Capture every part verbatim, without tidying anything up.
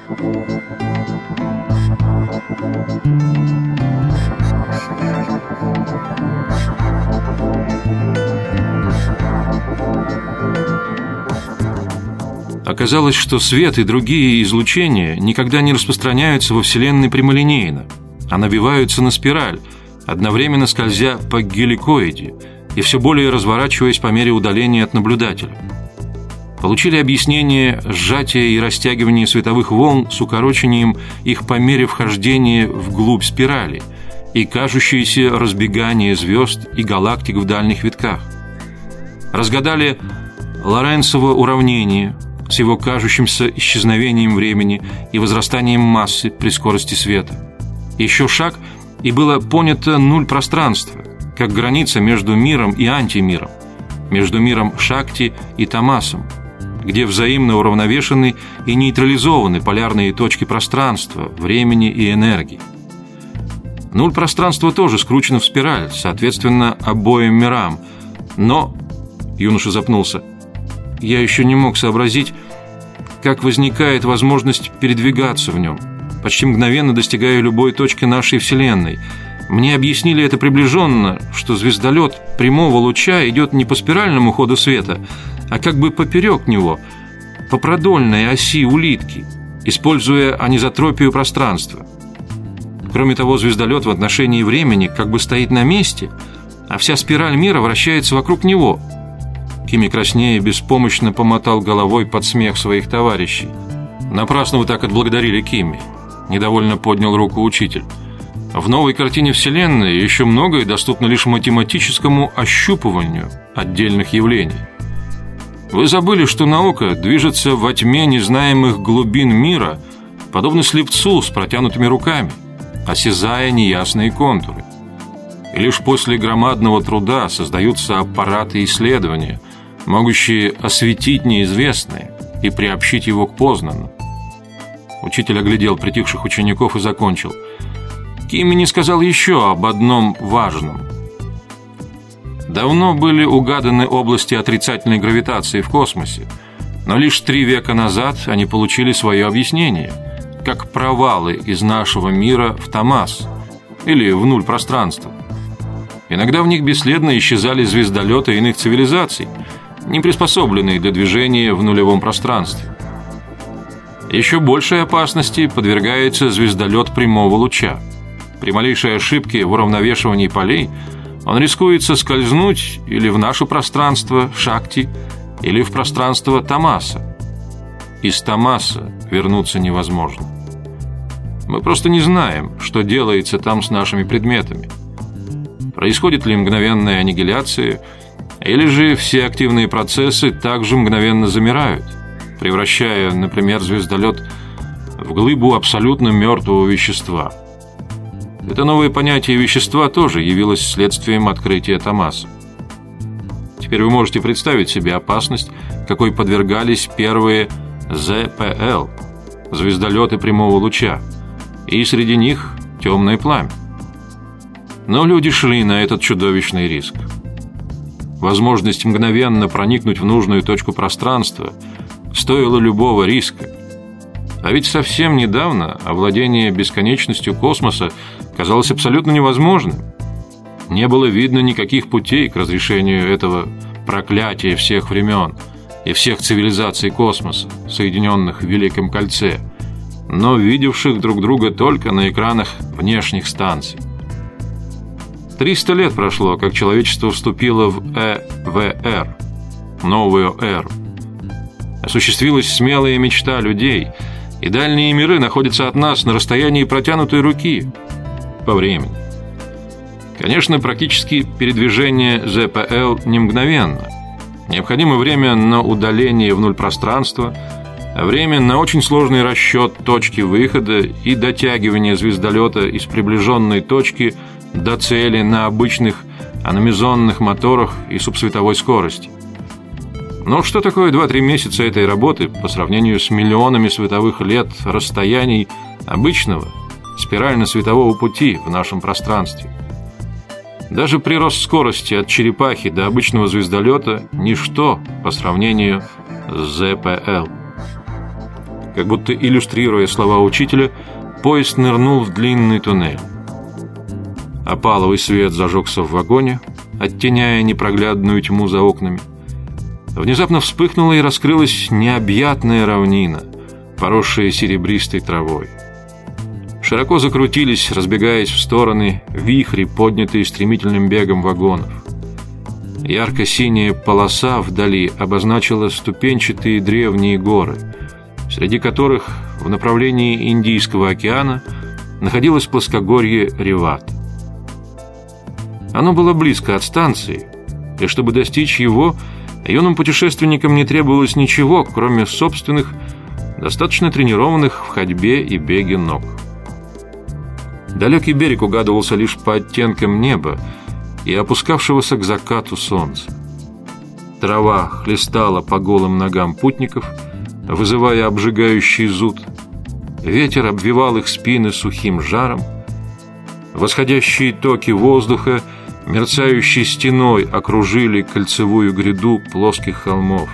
Оказалось, что свет и другие излучения никогда не распространяются во Вселенной прямолинейно, а набиваются на спираль, одновременно скользя по геликоиде и все более разворачиваясь по мере удаления от наблюдателя. Получили объяснение сжатия и растягивания световых волн с укорочением их по мере вхождения вглубь спирали и кажущееся разбегание звезд и галактик в дальних витках. Разгадали Лоренцово уравнение с его кажущимся исчезновением времени и возрастанием массы при скорости света. Еще шаг, и было понято нуль пространства, как граница между миром и антимиром, между миром Шакти и Тамасом, где взаимно уравновешены и нейтрализованы полярные точки пространства, времени и энергии. Нуль пространства тоже скручено в спираль, соответственно, обоим мирам, но... Юноша запнулся. Я еще не мог сообразить, как возникает возможность передвигаться в нем, почти мгновенно достигая любой точки нашей Вселенной. Мне объяснили это приближенно, что звездолет прямого луча идет не по спиральному ходу света, а как бы поперек него, по продольной оси улитки, используя анизотропию пространства. Кроме того, звездолет в отношении времени как бы стоит на месте, а вся спираль мира вращается вокруг него. Кимми краснея беспомощно помотал головой под смех своих товарищей. «Напрасно вы так отблагодарили Кимми», – недовольно поднял руку учитель. «В новой картине Вселенной еще многое доступно лишь математическому ощупыванию отдельных явлений. Вы забыли, что наука движется во тьме незнаемых глубин мира, подобно слепцу с протянутыми руками, осязая неясные контуры. И лишь после громадного труда создаются аппараты исследования, могущие осветить неизвестное и приобщить его к познанному». Учитель оглядел притихших учеников и закончил. Кимми не сказал еще об одном важном. Давно были угаданы области отрицательной гравитации в космосе, но лишь три века назад они получили свое объяснение, как провалы из нашего мира в Тамас или в нуль пространства. Иногда в них бесследно исчезали звездолеты иных цивилизаций, не приспособленные для движения в нулевом пространстве. Еще большей опасности подвергается звездолет прямого луча. При малейшей ошибке в уравновешивании полей он рискует соскользнуть или в наше пространство Шакти, или в пространство Тамаса. Из Тамаса вернуться невозможно. Мы просто не знаем, что делается там с нашими предметами. Происходит ли мгновенная аннигиляция, или же все активные процессы также мгновенно замирают, превращая, например, звездолет в глыбу абсолютно мертвого вещества. Это новое понятие вещества тоже явилось следствием открытия Тамаса. Теперь вы можете представить себе опасность, какой подвергались первые зэ пэ эл, звездолеты прямого луча, и среди них темное пламя. Но люди шли на этот чудовищный риск. Возможность мгновенно проникнуть в нужную точку пространства стоила любого риска. А ведь совсем недавно овладение бесконечностью космоса казалось абсолютно невозможным. Не было видно никаких путей к разрешению этого проклятия всех времен и всех цивилизаций космоса, соединенных в Великом кольце, но видевших друг друга только на экранах внешних станций. Триста лет прошло, как человечество вступило в э вэ эр, новую эру. Осуществилась смелая мечта людей, и дальние миры находятся от нас на расстоянии протянутой руки по времени. Конечно, практически передвижение зэ пэ эл не мгновенно. Необходимо время на удаление в нуль пространства, а время на очень сложный расчет точки выхода и дотягивание звездолета из приближенной точки до цели на обычных аномизонных моторах и субсветовой скорости. Но что такое два-три месяца этой работы по сравнению с миллионами световых лет расстояний обычного спирально-светового пути в нашем пространстве? Даже прирост скорости от черепахи до обычного звездолета – ничто по сравнению с зэ пэ эл. Как будто иллюстрируя слова учителя, поезд нырнул в длинный туннель. Опаловый свет зажегся в вагоне, оттеняя непроглядную тьму за окнами. Внезапно вспыхнула и раскрылась необъятная равнина, поросшая серебристой травой. Широко закрутились, разбегаясь в стороны, вихри, поднятые стремительным бегом вагонов. Ярко-синяя полоса вдали обозначила ступенчатые древние горы, среди которых в направлении Индийского океана находилось плоскогорье Реват. Оно было близко от станции, и чтобы достичь его, юным путешественникам не требовалось ничего, кроме собственных, достаточно тренированных в ходьбе и беге ног. Далекий берег угадывался лишь по оттенкам неба и опускавшегося к закату солнца. Трава хлестала по голым ногам путников, вызывая обжигающий зуд. Ветер обвивал их спины сухим жаром. Восходящие токи воздуха мерцающей стеной окружили кольцевую гряду плоских холмов.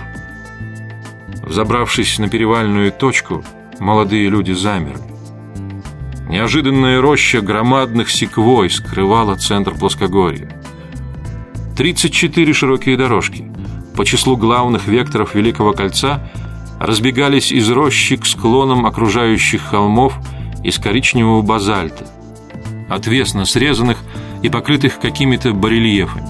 Взобравшись на перевальную точку, молодые люди замерли. Неожиданная роща громадных секвой скрывала центр плоскогорья. тридцать четыре широкие дорожки по числу главных векторов Великого кольца разбегались из рощи к склонам окружающих холмов из коричневого базальта, отвесно срезанных и покрытых какими-то барельефами.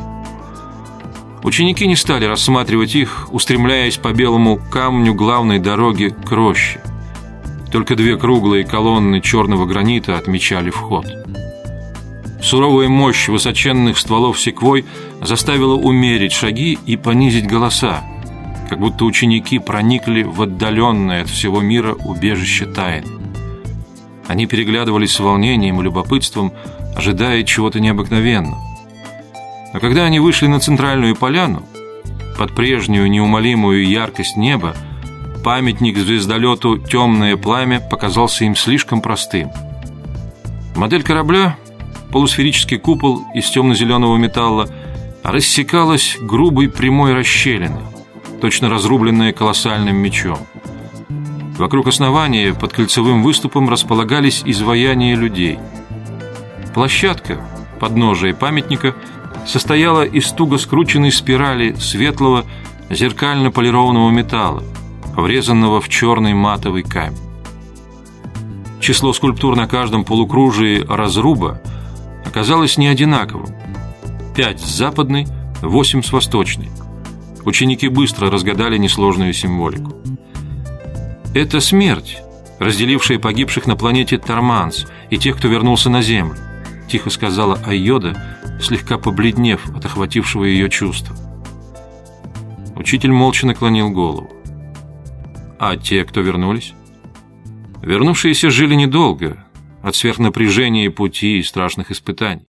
Ученики не стали рассматривать их, устремляясь по белому камню главной дороги к роще. Только две круглые колонны черного гранита отмечали вход. Суровая мощь высоченных стволов секвой заставила умерить шаги и понизить голоса, как будто ученики проникли в отдаленное от всего мира убежище тайн. Они переглядывались с волнением и любопытством, ожидая чего-то необыкновенного. Но когда они вышли на центральную поляну, под прежнюю неумолимую яркость неба, памятник звездолету «Темное пламя» показался им слишком простым. Модель корабля, полусферический купол из темно-зеленого металла, рассекалась грубой прямой расщелиной, точно разрубленная колоссальным мечом. Вокруг основания под кольцевым выступом располагались изваяния людей. Площадка, подножие памятника, состояла из туго скрученной спирали светлого зеркально полированного металла, врезанного в черный матовый камень. Число скульптур на каждом полукружии разруба оказалось не одинаковым. Пять с западной, восемь с восточной. Ученики быстро разгадали несложную символику. Это смерть, разделившая погибших на планете Торманс и тех, кто вернулся на Землю, тихо сказала Айода, слегка побледнев от охватившего ее чувства. Учитель молча наклонил голову. А те, кто вернулись? Вернувшиеся жили недолго от сверхнапряжения пути и страшных испытаний.